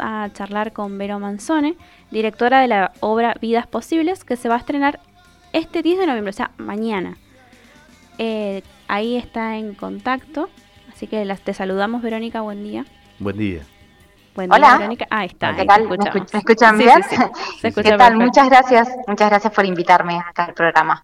a charlar con Vero Manzone, directora de la obra Vidas Posibles, que se va a estrenar este 10 de noviembre, o sea, mañana. Ahí está en contacto, así que te saludamos, Verónica, buen día. Buen día. Buen Hola. día, Verónica. Está, ¿Qué ahí tal? te escuchamos. ¿Me escuchan Sí, bien? sí, sí. Se escucha ¿Qué tal? perfecto. Muchas gracias por invitarme acá al programa.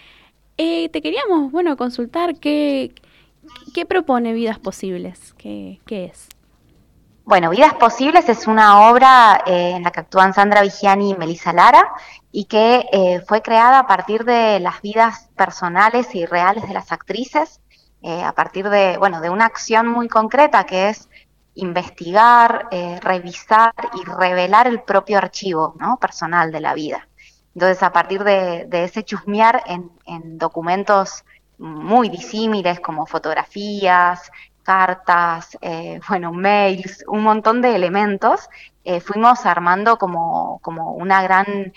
Te queríamos, consultar qué propone Vidas Posibles, qué es. Bueno, Vidas Posibles es una obra en la que actúan Sandra Vigiani y Melissa Lara y que fue creada a partir de las vidas personales y reales de las actrices, a partir de una acción muy concreta que es investigar, revisar y revelar el propio archivo, ¿no?, personal de la vida. Entonces, a partir de ese chusmear en documentos muy disímiles como fotografías, cartas, mails, un montón de elementos, fuimos armando como una gran,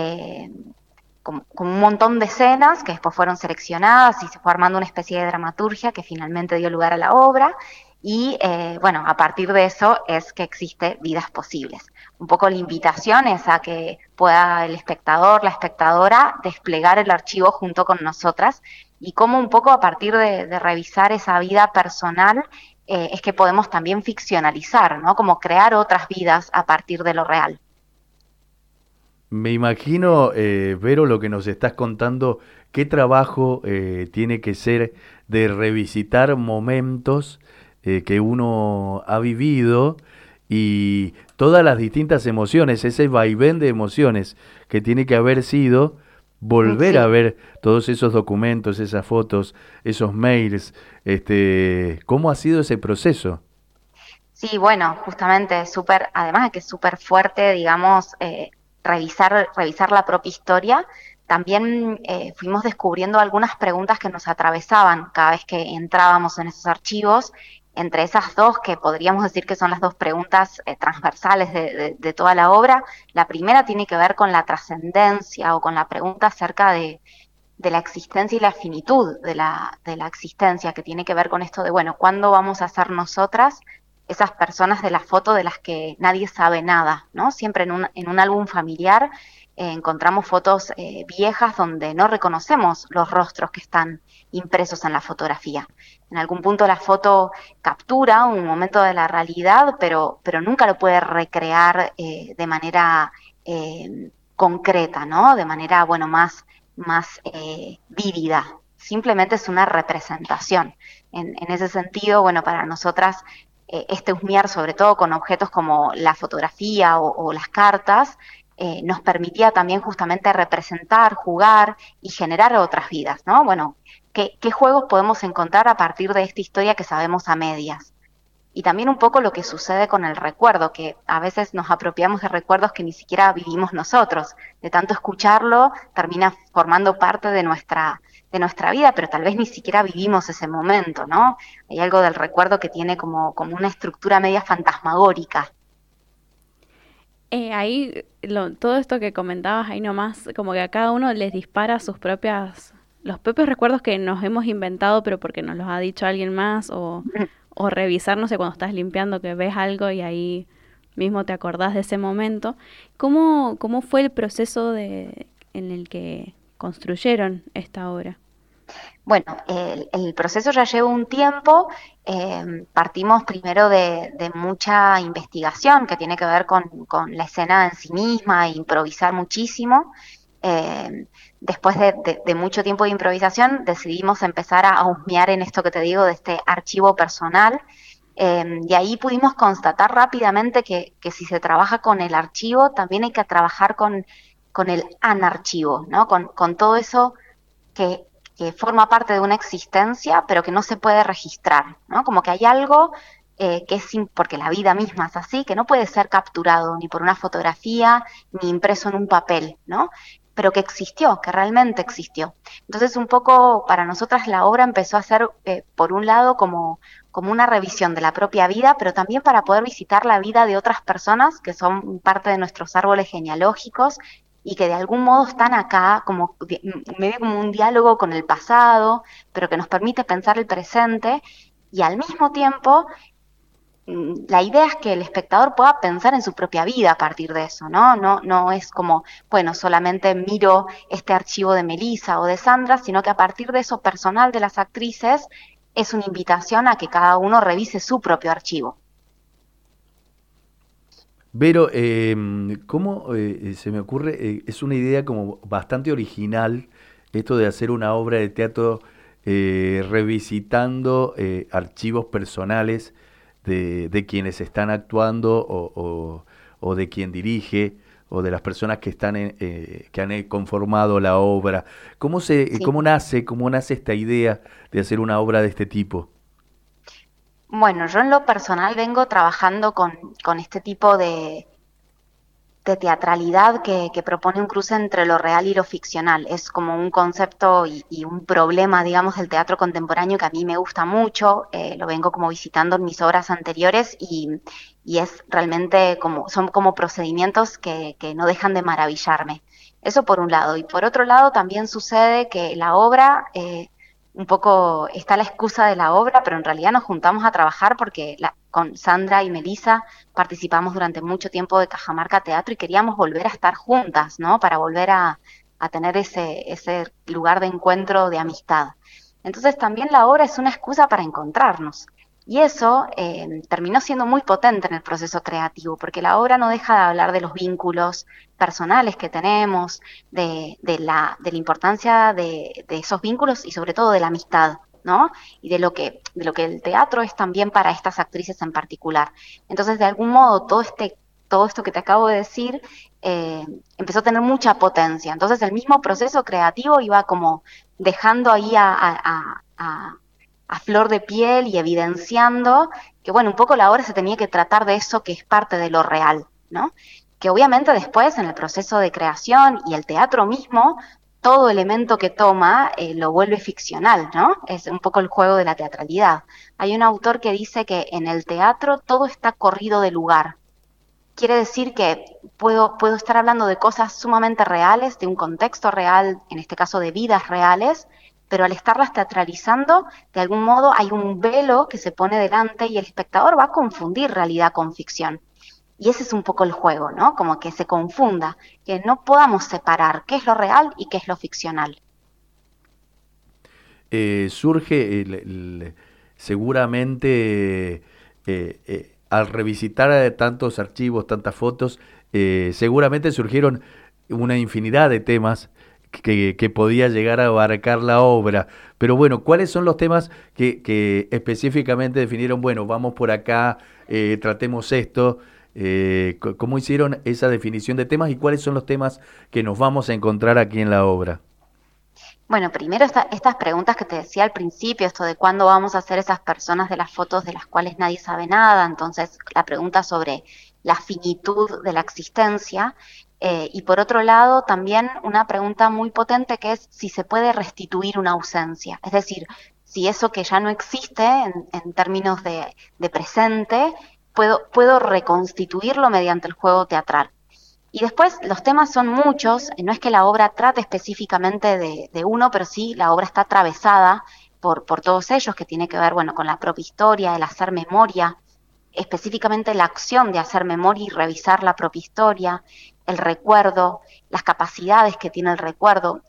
como un montón de escenas que después fueron seleccionadas y se fue armando una especie de dramaturgia que finalmente dio lugar a la obra. Y a partir de eso es que existe Vidas Posibles. Un poco la invitación es a que pueda el espectador, la espectadora, desplegar el archivo junto con nosotras y cómo un poco a partir de revisar esa vida personal es que podemos también ficcionalizar, ¿no? Como crear otras vidas a partir de lo real. Me imagino, Vero, lo que nos estás contando, qué trabajo tiene que ser de revisitar momentos que uno ha vivido y todas las distintas emociones, ese vaivén de emociones que tiene que haber sido volver a ver todos esos documentos, esas fotos, esos mails, ¿cómo ha sido ese proceso? Sí, bueno, justamente además de que es súper fuerte, digamos, revisar la propia historia, también fuimos descubriendo algunas preguntas que nos atravesaban cada vez que entrábamos en esos archivos. Entre esas dos, que podríamos decir que son las dos preguntas transversales de toda la obra, la primera tiene que ver con la trascendencia o con la pregunta acerca de la existencia y la finitud de la existencia, que tiene que ver con esto de, ¿cuándo vamos a ser nosotras esas personas de la foto de las que nadie sabe nada, ¿no? Siempre en un álbum familiar encontramos fotos viejas donde no reconocemos los rostros que están impresos en la fotografía. En algún punto la foto captura un momento de la realidad, pero nunca lo puede recrear de manera concreta, ¿no? De manera, más vívida. Simplemente es una representación. En ese sentido, para nosotras, husmear sobre todo con objetos como la fotografía o las cartas, nos permitía también justamente representar, jugar y generar otras vidas, ¿no? ¿Qué juegos podemos encontrar a partir de esta historia que sabemos a medias? Y también un poco lo que sucede con el recuerdo, que a veces nos apropiamos de recuerdos que ni siquiera vivimos nosotros. De tanto escucharlo, termina formando parte de nuestra vida, pero tal vez ni siquiera vivimos ese momento, ¿no? Hay algo del recuerdo que tiene como una estructura media fantasmagórica. Todo esto que comentabas ahí nomás, como que a cada uno les dispara los propios recuerdos que nos hemos inventado, pero porque nos los ha dicho alguien más, o revisar, no sé, cuando estás limpiando que ves algo y ahí mismo te acordás de ese momento. ¿Cómo fue el proceso en el que construyeron esta obra? Bueno, el proceso ya lleva un tiempo. Partimos primero de mucha investigación que tiene que ver con la escena en sí misma, e improvisar muchísimo. Después de mucho tiempo de improvisación, decidimos empezar a husmear en esto que te digo, de este archivo personal. Y ahí pudimos constatar rápidamente que si se trabaja con el archivo, también hay que trabajar con el anarchivo, ¿no? Con todo eso que forma parte de una existencia, pero que no se puede registrar, ¿no? Como que hay algo que es, porque la vida misma es así, que no puede ser capturado ni por una fotografía, ni impreso en un papel, ¿no? Pero que existió, que realmente existió. Entonces, un poco para nosotras la obra empezó a ser, por un lado, como una revisión de la propia vida, pero también para poder visitar la vida de otras personas que son parte de nuestros árboles genealógicos y que de algún modo están acá, como medio como un diálogo con el pasado, pero que nos permite pensar el presente y al mismo tiempo la idea es que el espectador pueda pensar en su propia vida a partir de eso, ¿no? No es como, bueno, solamente miro este archivo de Melissa o de Sandra, sino que a partir de eso personal de las actrices es una invitación a que cada uno revise su propio archivo. Vero, ¿cómo se me ocurre? Es una idea como bastante original esto de hacer una obra de teatro revisitando archivos personales de quienes están actuando o de quien dirige o de las personas que están que han conformado la obra. Sí. Cómo nace esta idea de hacer una obra de este tipo? Bueno, yo en lo personal vengo trabajando con este tipo de teatralidad que propone un cruce entre lo real y lo ficcional. Es como un concepto y un problema, digamos, del teatro contemporáneo que a mí me gusta mucho. Lo vengo como visitando en mis obras anteriores y es realmente como, son como procedimientos que no dejan de maravillarme. Eso por un lado. Y por otro lado también sucede que la obra, un poco está la excusa de la obra, pero en realidad nos juntamos a trabajar porque con Sandra y Melissa participamos durante mucho tiempo de Cajamarca Teatro y queríamos volver a estar juntas, ¿no? Para volver a tener ese lugar de encuentro, de amistad. Entonces también la obra es una excusa para encontrarnos. Y eso terminó siendo muy potente en el proceso creativo, porque la obra no deja de hablar de los vínculos personales que tenemos, de la importancia de esos vínculos y sobre todo de la amistad, ¿no? Y de lo que el teatro es también para estas actrices en particular. Entonces, de algún modo, todo esto que te acabo de decir eh, empezó a tener mucha potencia. Entonces, el mismo proceso creativo iba como dejando ahí a flor de piel y evidenciando que, bueno, un poco la obra se tenía que tratar de eso que es parte de lo real, ¿no? Que obviamente después, en el proceso de creación y el teatro mismo, todo elemento que toma lo vuelve ficcional, ¿no? Es un poco el juego de la teatralidad. Hay un autor que dice que en el teatro todo está corrido de lugar. Quiere decir que puedo estar hablando de cosas sumamente reales, de un contexto real, en este caso de vidas reales, pero al estarlas teatralizando, de algún modo hay un velo que se pone delante y el espectador va a confundir realidad con ficción. Y ese es un poco el juego, ¿no? Como que se confunda, que no podamos separar qué es lo real y qué es lo ficcional. Surge seguramente al revisitar tantos archivos, tantas fotos, seguramente surgieron una infinidad de temas que podía llegar a abarcar la obra. Pero bueno, ¿cuáles son los temas que específicamente definieron? Bueno, vamos por acá, tratemos esto. ¿Cómo hicieron esa definición de temas y cuáles son los temas que nos vamos a encontrar aquí en la obra? Bueno, primero estas preguntas que te decía al principio, esto de cuándo vamos a hacer esas personas de las fotos de las cuales nadie sabe nada, entonces la pregunta sobre la finitud de la existencia, y por otro lado también una pregunta muy potente que es si se puede restituir una ausencia, es decir, si eso que ya no existe en términos de presente, puedo reconstituirlo mediante el juego teatral. Y después los temas son muchos, no es que la obra trate específicamente de uno, pero sí la obra está atravesada por todos ellos, que tiene que ver, bueno, con la propia historia, el hacer memoria, específicamente la acción de hacer memoria y revisar la propia historia, el recuerdo, las capacidades que tiene el recuerdo.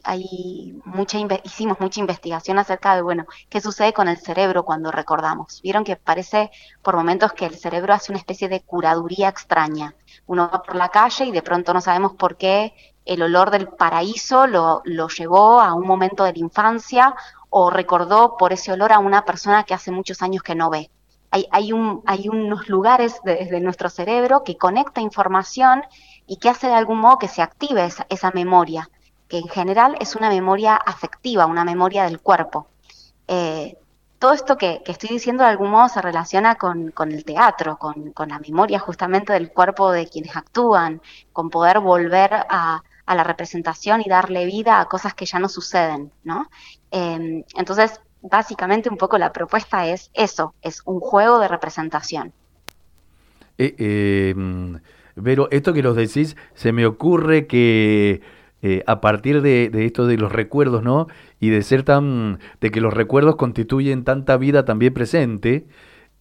Hicimos mucha investigación acerca de, bueno, qué sucede con el cerebro cuando recordamos. Vieron que parece por momentos que el cerebro hace una especie de curaduría extraña. Uno va por la calle y de pronto no sabemos por qué el olor del paraíso lo llevó a un momento de la infancia o recordó por ese olor a una persona que hace muchos años que no ve. Hay unos lugares desde nuestro cerebro que conecta información y que hace de algún modo que se active esa memoria, que en general es una memoria afectiva, una memoria del cuerpo. Eh, Todo esto que estoy diciendo de algún modo se relaciona con el teatro, con la memoria justamente del cuerpo de quienes actúan, con poder volver a la representación y darle vida a cosas que ya no suceden, ¿no? Entonces, básicamente un poco la propuesta es eso, es un juego de representación. Eh, eh, mm, pero esto que nos decís, se me ocurre que a partir de esto de los recuerdos, ¿no? Y de ser de que los recuerdos constituyen tanta vida también presente,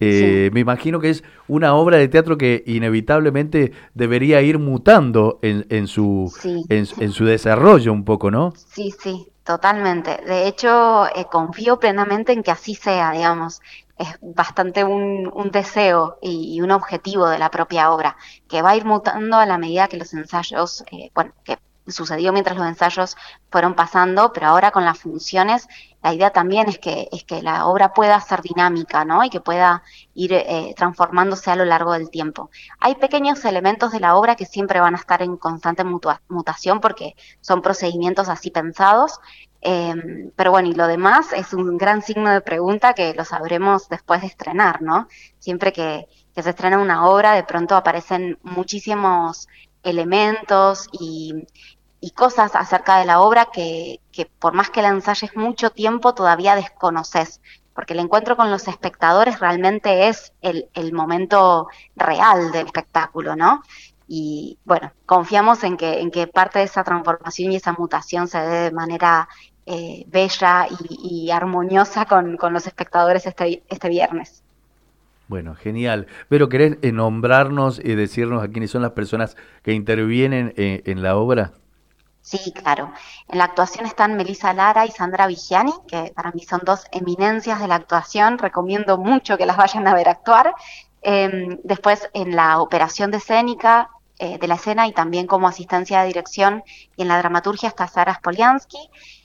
Sí. Me imagino que es una obra de teatro que inevitablemente debería ir mutando Sí, en su desarrollo un poco, ¿no? sí, sí, totalmente. De hecho, confío plenamente en que así sea, digamos. Es bastante un deseo y un objetivo de la propia obra, que va a ir mutando a la medida que los ensayos, bueno, que sucedió mientras los ensayos fueron pasando, pero ahora con las funciones, la idea también es que la obra pueda ser dinámica, ¿no? Y que pueda ir transformándose a lo largo del tiempo. Hay pequeños elementos de la obra que siempre van a estar en constante mutación porque son procedimientos así pensados. Pero bueno, y lo demás es un gran signo de pregunta que lo sabremos después de estrenar, ¿no? Siempre que se estrena una obra, de pronto aparecen muchísimos elementos y cosas acerca de la obra que por más que la ensayes mucho tiempo, todavía desconoces. Porque el encuentro con los espectadores realmente es el momento real del espectáculo, ¿no? Y bueno, confiamos en que parte de esa transformación y esa mutación se dé de manera bella y armoniosa con los espectadores este viernes. Bueno, genial. Pero ¿querés nombrarnos y decirnos a quiénes son las personas que intervienen en la obra? Sí, claro. En la actuación están Melissa Lara y Sandra Vigiani, que para mí son dos eminencias de la actuación. Recomiendo mucho que las vayan a ver actuar. Después, en la operación de escénica de la escena y también como asistencia de dirección y en la dramaturgia está Sara Spoliansky.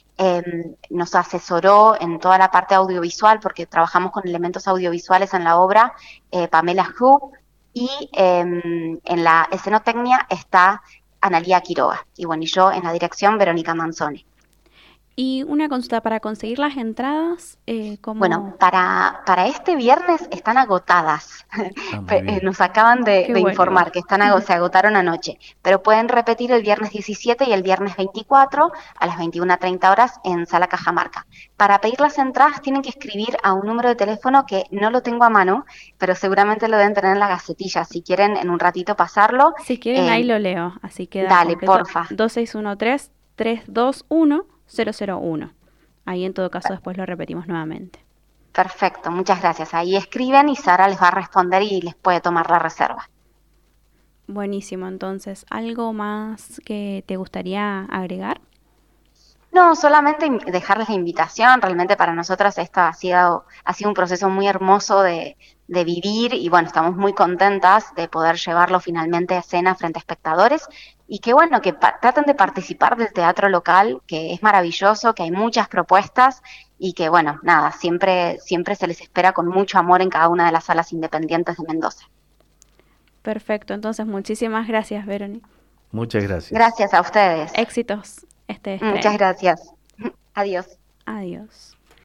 Nos asesoró en toda la parte audiovisual porque trabajamos con elementos audiovisuales en la obra, Pamela Hu, y en la escenotecnia está Analía Quiroga. Y bueno, y yo en la dirección, Verónica Manzoni. Y una consulta, para conseguir las entradas, Bueno, ¿cómo? para este viernes están agotadas. Ah, muy bien. Nos acaban Qué de bueno igual. informar que se agotaron anoche, pero pueden repetir el viernes 17 y el viernes 24 a las 21:30 horas en Sala Cajamarca. Para pedir las entradas tienen que escribir a un número de teléfono que no lo tengo a mano, pero seguramente lo deben tener en la gacetilla. Si quieren en un ratito pasarlo, Si quieren, ahí eh, lo leo. Así queda dale, completo. porfa. 2613-321-001. Ahí en todo caso después lo repetimos nuevamente. Perfecto, muchas gracias. Ahí escriben y Sara les va a responder y les puede tomar la reserva. Buenísimo, entonces, ¿algo más que te gustaría agregar? No, solamente dejarles la invitación. Realmente para nosotras esto ha sido un proceso muy hermoso de vivir y bueno, estamos muy contentas de poder llevarlo finalmente a escena frente a espectadores y que bueno, que traten de participar del teatro local, que es maravilloso, que hay muchas propuestas y que bueno, nada, siempre se les espera con mucho amor en cada una de las salas independientes de Mendoza. Perfecto, entonces muchísimas gracias, Verónica. Muchas gracias. Gracias a ustedes. Éxitos este Muchas estreno. gracias. Adiós. Adiós.